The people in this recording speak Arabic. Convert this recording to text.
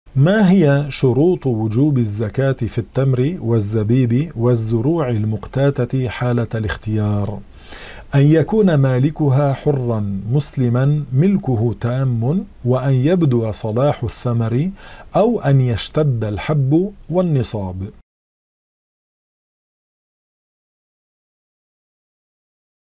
ما هي شروط وجوب الزكاة في التمر والزبيب والزروع المقتاتة حالة الاختيار؟ أن يكون مالكها حرا مسلما ملكه تام، وأن يبدو صلاح الثمر، أو أن يشتد الحب والنصاب.